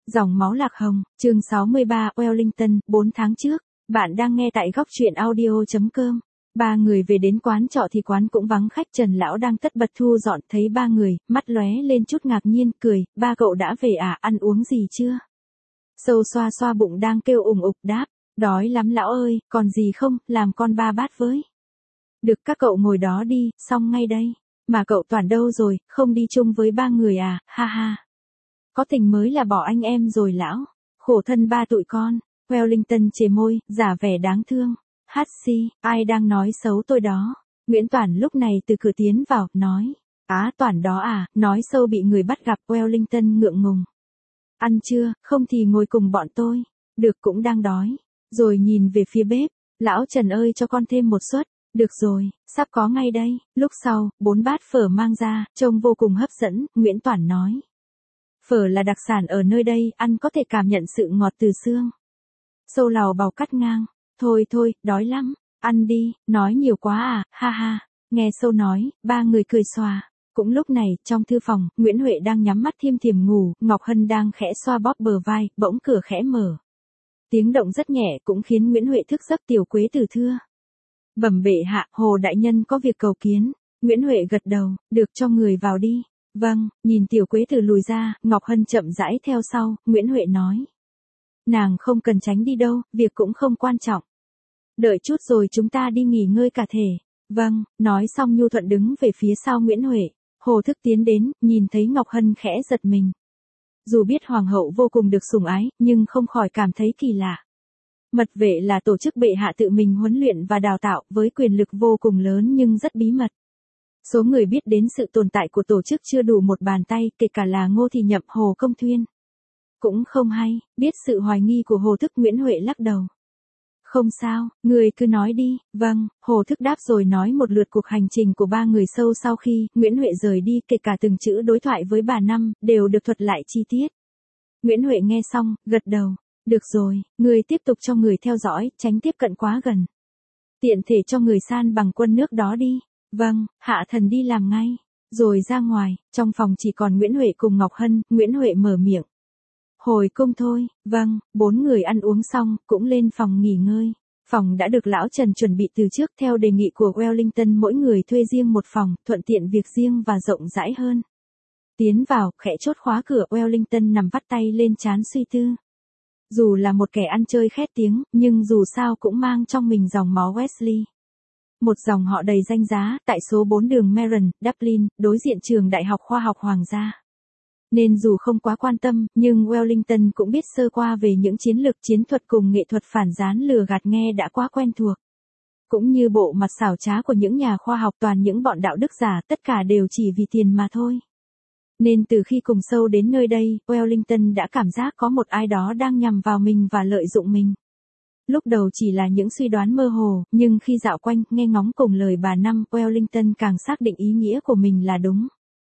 Dòng máu lạc hồng, chương 63 Wellington, 4 tháng trước. Bạn đang nghe tại góc truyện audio.com. Ba người về đến quán trọ thì quán cũng vắng khách, Trần Lão đang tất bật thu dọn, thấy ba người, mắt lóe lên chút ngạc nhiên, cười, ba cậu đã về à, ăn uống gì chưa? Sâu xoa xoa bụng đang kêu ủng ục đáp, đói lắm lão ơi, còn gì không, làm con ba bát với. Được, các cậu ngồi đó đi, xong ngay đây. Mà cậu Toàn đâu rồi, không đi chung với ba người à, ha ha. Có tình mới là bỏ anh em rồi lão. Khổ thân ba tụi con. Wellington chề môi, giả vẻ đáng thương. Hát xì, ai đang nói xấu tôi đó. Nguyễn Toản lúc này từ cửa tiến vào, nói. Á Toản đó à, nói sâu bị người bắt gặp. Wellington ngượng ngùng. Ăn chưa, không thì ngồi cùng bọn tôi. Được, cũng đang đói. Rồi nhìn về phía bếp. Lão Trần ơi, cho con thêm một suất. Được rồi, sắp có ngay đây. Lúc sau, 4 bát phở mang ra, trông vô cùng hấp dẫn. Nguyễn Toản nói. Phở là đặc sản ở nơi đây, ăn có thể cảm nhận sự ngọt từ xương. Sâu lào bào cắt ngang. Thôi thôi, đói lắm. Ăn đi, nói nhiều quá à, ha ha. Nghe Sâu nói, ba người cười xòa. Cũng lúc này, trong thư phòng, Nguyễn Huệ đang nhắm mắt thiêm thiềm ngủ, Ngọc Hân đang khẽ xoa bóp bờ vai, bỗng cửa khẽ mở. Tiếng động rất nhẹ cũng khiến Nguyễn Huệ thức giấc. Tiểu Quế Tử thưa. Bẩm bệ hạ, Hồ đại nhân có việc cầu kiến. Nguyễn Huệ gật đầu, được, cho người vào đi. Vâng, nhìn Tiểu Quế Tử lùi ra, Ngọc Hân chậm rãi theo sau, Nguyễn Huệ nói. Nàng không cần tránh đi đâu, việc cũng không quan trọng. Đợi chút rồi chúng ta đi nghỉ ngơi cả thể. Vâng, nói xong nhu thuận đứng về phía sau Nguyễn Huệ. Hồ Thức tiến đến, nhìn thấy Ngọc Hân khẽ giật mình. Dù biết hoàng hậu vô cùng được sủng ái, nhưng không khỏi cảm thấy kỳ lạ. Mật vệ là tổ chức bệ hạ tự mình huấn luyện và đào tạo, với quyền lực vô cùng lớn nhưng rất bí mật. Số người biết đến sự tồn tại của tổ chức chưa đủ một bàn tay, kể cả là Ngô Thì Nhậm, Hồ Công Thuyên. Cũng không hay, biết sự hoài nghi của Hồ Thức, Nguyễn Huệ lắc đầu. Không sao, người cứ nói đi. Vâng, Hồ Thức đáp rồi nói một lượt cuộc hành trình của ba người Sâu sau khi Nguyễn Huệ rời đi, kể cả từng chữ đối thoại với bà Năm, đều được thuật lại chi tiết. Nguyễn Huệ nghe xong, gật đầu. Được rồi, người tiếp tục cho người theo dõi, tránh tiếp cận quá gần. Tiện thể cho người san bằng quân nước đó đi. Vâng, hạ thần đi làm ngay. Rồi ra ngoài, trong phòng chỉ còn Nguyễn Huệ cùng Ngọc Hân, Nguyễn Huệ mở miệng. Hồi cung thôi. Vâng, 4 người ăn uống xong, cũng lên phòng nghỉ ngơi. Phòng đã được lão Trần chuẩn bị từ trước theo đề nghị của Wellington, mỗi người thuê riêng một phòng, thuận tiện việc riêng và rộng rãi hơn. Tiến vào, khẽ chốt khóa cửa, Wellington nằm vắt tay lên trán suy tư. Dù là một kẻ ăn chơi khét tiếng, nhưng dù sao cũng mang trong mình dòng máu Wesley. Một dòng họ đầy danh giá, tại số 4 đường Merron, Dublin, đối diện trường Đại học Khoa học Hoàng gia. Nên dù không quá quan tâm, nhưng Wellington cũng biết sơ qua về những chiến lược chiến thuật cùng nghệ thuật phản gián lừa gạt, nghe đã quá quen thuộc. Cũng như bộ mặt xảo trá của những nhà khoa học, toàn những bọn đạo đức giả, tất cả đều chỉ vì tiền mà thôi. Nên từ khi cùng Sâu đến nơi đây, Wellington đã cảm giác có một ai đó đang nhằm vào mình và lợi dụng mình. Lúc đầu chỉ là những suy đoán mơ hồ, nhưng khi dạo quanh, nghe ngóng cùng lời bà Năm, Wellington càng xác định ý nghĩa của mình là đúng.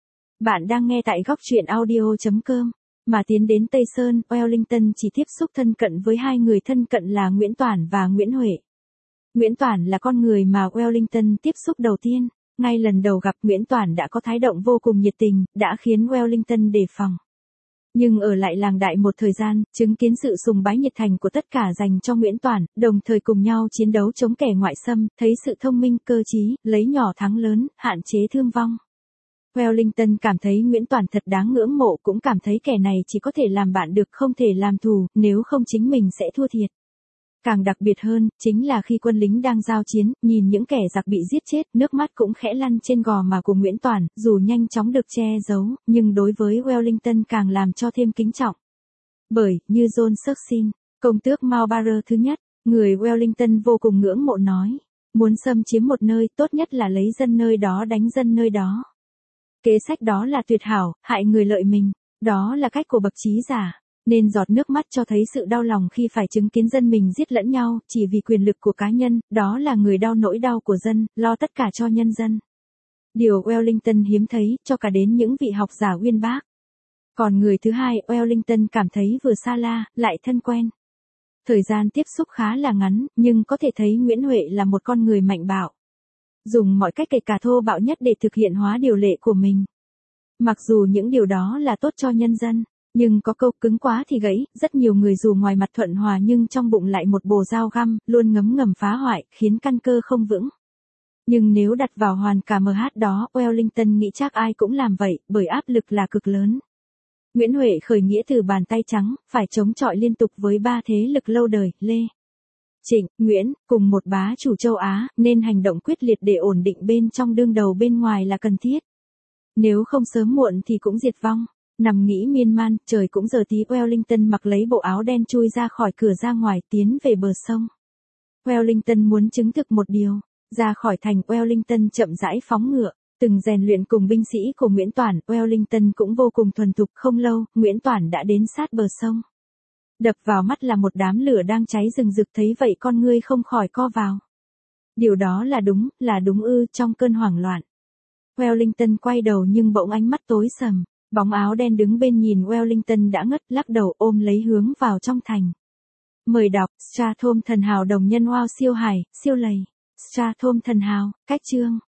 Bạn đang nghe tại góc truyện audio.com. Mà tiến đến Tây Sơn, Wellington chỉ tiếp xúc thân cận với 2 người thân cận là Nguyễn Toản và Nguyễn Huệ. Nguyễn Toản là con người mà Wellington tiếp xúc đầu tiên. Ngay lần đầu gặp, Nguyễn Toản đã có thái độ vô cùng nhiệt tình, đã khiến Wellington đề phòng. Nhưng ở lại làng Đại một thời gian, chứng kiến sự sùng bái nhiệt thành của tất cả dành cho Nguyễn Toản, đồng thời cùng nhau chiến đấu chống kẻ ngoại xâm, thấy sự thông minh, cơ trí, lấy nhỏ thắng lớn, hạn chế thương vong. Wellington cảm thấy Nguyễn Toản thật đáng ngưỡng mộ, cũng cảm thấy kẻ này chỉ có thể làm bạn được, không thể làm thù, nếu không chính mình sẽ thua thiệt. Càng đặc biệt hơn, chính là khi quân lính đang giao chiến, nhìn những kẻ giặc bị giết chết, nước mắt cũng khẽ lăn trên gò má của Nguyễn Toản, dù nhanh chóng được che giấu, nhưng đối với Wellington càng làm cho thêm kính trọng. Bởi, như John Sucksin, công tước Marlborough thứ nhất, người Wellington vô cùng ngưỡng mộ nói, muốn xâm chiếm một nơi, tốt nhất là lấy dân nơi đó đánh dân nơi đó. Kế sách đó là tuyệt hảo, hại người lợi mình, đó là cách của bậc trí giả. Nên giọt nước mắt cho thấy sự đau lòng khi phải chứng kiến dân mình giết lẫn nhau, chỉ vì quyền lực của cá nhân, đó là người đau nỗi đau của dân, lo tất cả cho nhân dân. Điều Wellington hiếm thấy, cho cả đến những vị học giả uyên bác. Còn người thứ hai, Wellington cảm thấy vừa xa la, lại thân quen. Thời gian tiếp xúc khá là ngắn, nhưng có thể thấy Nguyễn Huệ là một con người mạnh bạo. Dùng mọi cách kể cả thô bạo nhất để thực hiện hóa điều lệ của mình. Mặc dù những điều đó là tốt cho nhân dân, Nhưng có câu cứng quá thì gãy, rất nhiều người dù ngoài mặt thuận hòa nhưng trong bụng lại một bồ dao găm, luôn ngấm ngầm phá hoại, khiến căn cơ không vững. Nhưng nếu đặt vào hoàn cả MH đó, Wellington nghĩ chắc ai cũng làm vậy, bởi áp lực là cực lớn. Nguyễn Huệ khởi nghĩa từ bàn tay trắng, phải chống chọi liên tục với ba thế lực lâu đời, Lê, Trịnh, Nguyễn, cùng một bá chủ châu Á, nên hành động quyết liệt để ổn định bên trong đương đầu bên ngoài là cần thiết. Nếu không sớm muộn thì cũng diệt vong. Nằm nghĩ miên man, trời cũng giờ tí, Wellington mặc lấy bộ áo đen chui ra khỏi cửa ra ngoài, tiến về bờ sông. Wellington muốn chứng thực một điều. Ra khỏi thành, Wellington chậm rãi phóng ngựa. Từng rèn luyện cùng binh sĩ của Nguyễn Toản, Wellington cũng vô cùng thuần thục. Không lâu, Nguyễn Toản đã đến sát bờ sông. Đập vào mắt là một đám lửa đang cháy rừng rực, thấy vậy con ngươi không khỏi co vào. Điều đó là đúng ư? Trong cơn hoảng loạn, Wellington quay đầu nhưng bỗng ánh mắt tối sầm. Bóng áo đen đứng bên nhìn Wellington đã ngất, lắc đầu ôm lấy hướng vào trong thành. Mời đọc Strathom Thần Hào đồng nhân wow siêu hải, siêu lầy. Strathom Thần Hào, cách chương.